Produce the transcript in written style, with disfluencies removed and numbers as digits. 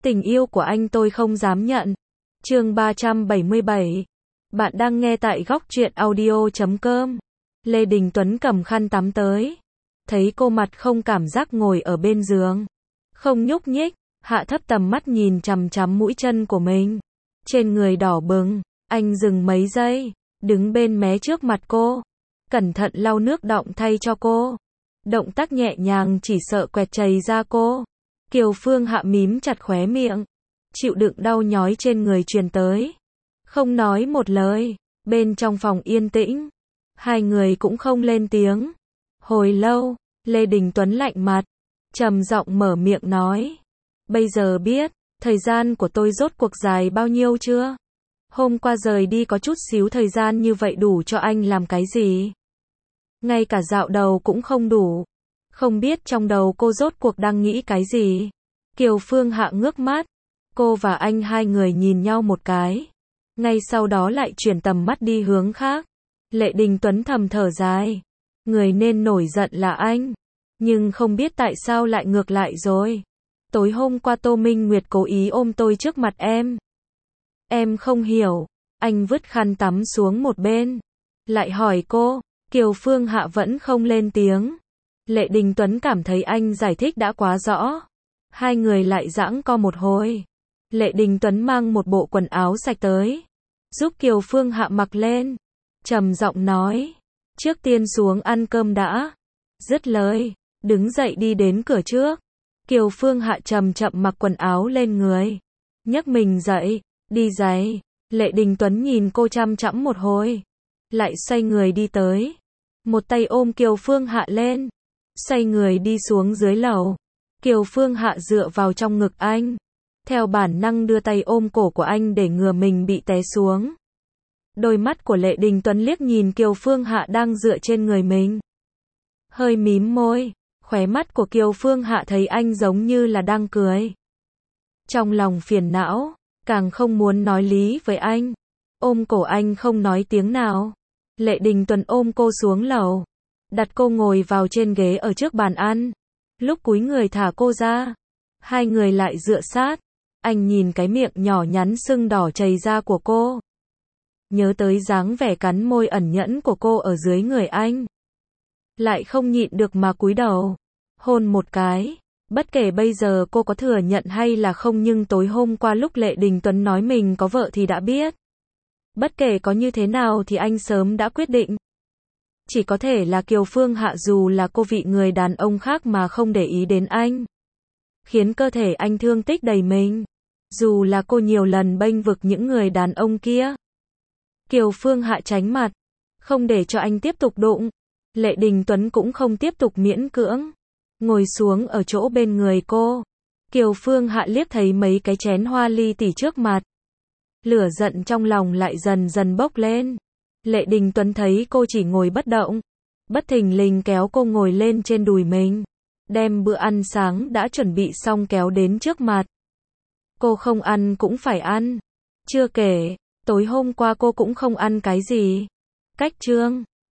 Tình yêu của anh tôi không dám nhận. Chương 377. Bạn đang nghe tại góc truyện audio.com. Lê Đình Tuấn cầm khăn tắm tới. Thấy cô mặt không cảm giác ngồi ở bên giường. Không nhúc nhích, hạ thấp tầm mắt nhìn chằm chằm mũi chân của mình. Trên người đỏ bừng, anh dừng mấy giây, đứng bên mé trước mặt cô. Cẩn thận lau nước đọng thay cho cô. Động tác nhẹ nhàng chỉ sợ quẹt chảy da cô. Kiều Phương Hạ mím chặt khóe miệng. Chịu đựng đau nhói trên người truyền tới. Không nói một lời. Bên trong phòng yên tĩnh. Hai người cũng không lên tiếng. Hồi lâu, Lê Đình Tuấn lạnh mặt. Trầm giọng mở miệng nói. Bây giờ biết, thời gian của tôi rốt cuộc dài bao nhiêu chưa? Hôm qua rời đi có chút xíu thời gian như vậy đủ cho anh làm cái gì? Ngay cả dạo đầu cũng không đủ. Không biết trong đầu cô rốt cuộc đang nghĩ cái gì? Kiều Phương Hạ ngước mắt. Cô và anh hai người nhìn nhau một cái. Ngay sau đó lại chuyển tầm mắt đi hướng khác. Lê Đình Tuấn thầm thở dài. Người nên nổi giận là anh. Nhưng không biết tại sao lại ngược lại rồi. Tối hôm qua Tô Minh Nguyệt cố ý ôm tôi trước mặt em. Em không hiểu. Anh vứt khăn tắm xuống một bên. Lại hỏi cô. Kiều Phương Hạ vẫn không lên tiếng. Lê Đình Tuấn cảm thấy anh giải thích đã quá rõ. Hai người lại giãng co một hồi. Lê Đình Tuấn mang một bộ quần áo sạch tới. Giúp Kiều Phương Hạ mặc lên. Trầm giọng nói. Trước tiên xuống ăn cơm đã. Dứt lời. Đứng dậy đi đến cửa trước. Kiều Phương Hạ chậm chậm mặc quần áo lên người. Nhấc mình dậy. Đi giày. Lê Đình Tuấn nhìn cô chăm chăm một hồi. Lại xoay người đi tới. Một tay ôm Kiều Phương Hạ lên. Xoay người đi xuống dưới lầu. Kiều Phương Hạ dựa vào trong ngực anh. Theo bản năng đưa tay ôm cổ của anh để ngừa mình bị té xuống. Đôi mắt của Lê Đình Tuấn liếc nhìn Kiều Phương Hạ đang dựa trên người mình. Hơi mím môi. Khóe mắt của Kiều Phương Hạ thấy anh giống như là đang cười. Trong lòng phiền não. Càng không muốn nói lý với anh. Ôm cổ anh không nói tiếng nào. Lê Đình Tuấn ôm cô xuống lầu. Đặt cô ngồi vào trên ghế ở trước bàn ăn. Lúc cúi người thả cô ra. Hai người lại dựa sát. Anh nhìn cái miệng nhỏ nhắn sưng đỏ chảy ra của cô. Nhớ tới dáng vẻ cắn môi ẩn nhẫn của cô ở dưới người anh. Lại không nhịn được mà cúi đầu. Hôn một cái. Bất kể bây giờ cô có thừa nhận hay là không nhưng tối hôm qua lúc Lê Đình Tuấn nói mình có vợ thì đã biết. Bất kể có như thế nào thì anh sớm đã quyết định. Chỉ có thể là Kiều Phương Hạ dù là cô vị người đàn ông khác mà không để ý đến anh. Khiến cơ thể anh thương tích đầy mình. Dù là cô nhiều lần bênh vực những người đàn ông kia. Kiều Phương Hạ tránh mặt. Không để cho anh tiếp tục đụng. Lê Đình Tuấn cũng không tiếp tục miễn cưỡng. Ngồi xuống ở chỗ bên người cô. Kiều Phương Hạ liếc thấy mấy cái chén hoa ly tỉ trước mặt. Lửa giận trong lòng lại dần dần bốc lên. Lê Đình Tuấn thấy cô chỉ ngồi bất động. Bất thình lình kéo cô ngồi lên trên đùi mình. Đem bữa ăn sáng đã chuẩn bị xong kéo đến trước mặt. Cô không ăn cũng phải ăn. Chưa kể, tối hôm qua cô cũng không ăn cái gì. Cách chương